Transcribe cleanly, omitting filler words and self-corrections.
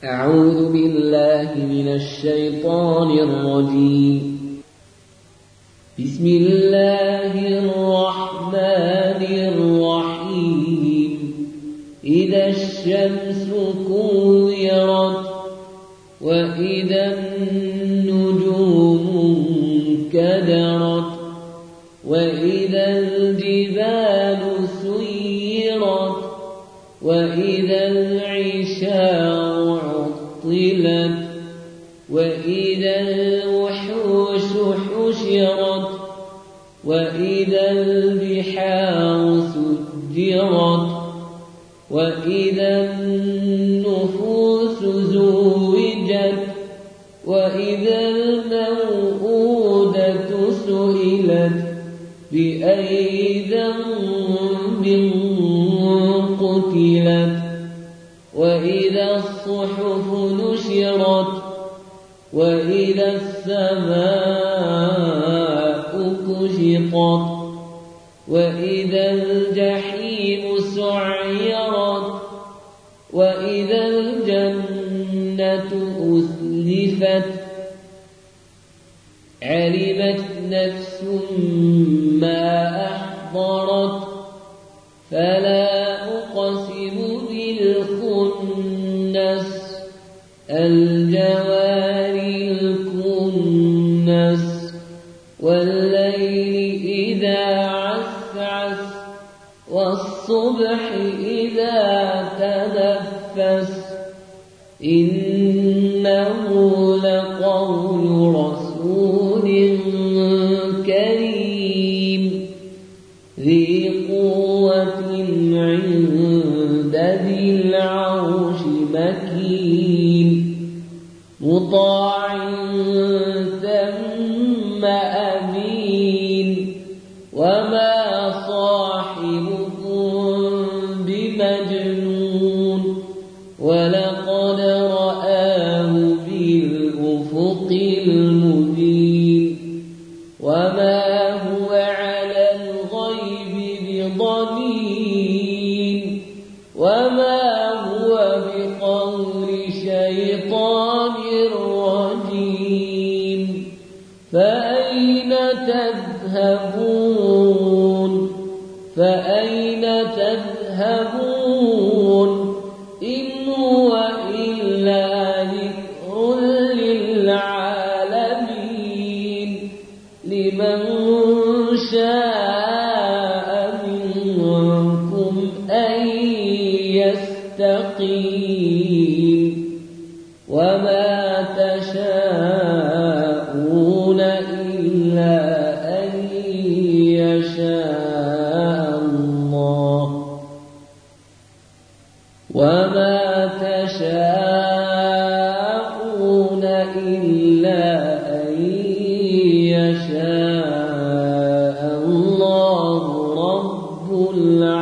أعوذ بالله من الشيطان الرجيم. بسم الله الرحمن الرحيم. إذا الشمس كورت وإذا النجوم انكدرت وإذا الجبال سيرت وإذا العشار عطلت وإذا الوحوش حشرت وإذا البحار سجرت وإذا النفوس زوجت وإذا الموءودة سئلت بأي ذنب قتلت وإذا الصحف نشرت وإذا السماء كشطت وإذا الجحيم سعرت وإذا الجنة أزلفت علمت نفس ما أحضرت فلا أقسم بالخنس الجوار الكنس والليل إذا عسعس والصبح إذا تنفس إنه لقول رسول كريم ذي قوة عند ذي العرش مكين مطاع ثم أمين وما صاحبكم بمجنون ولقد رآه بالأفق المبين وما هو على الغيب بضنين وما هو بقول شيطان رجيم فأين تذهبون إن هو إلا ذكر للعالمين لمن شاء منكم أن يستقيم وما تشاءون إلا أن يشاء الله وما تشاءون إلا أن يشاء الله رب العالمين.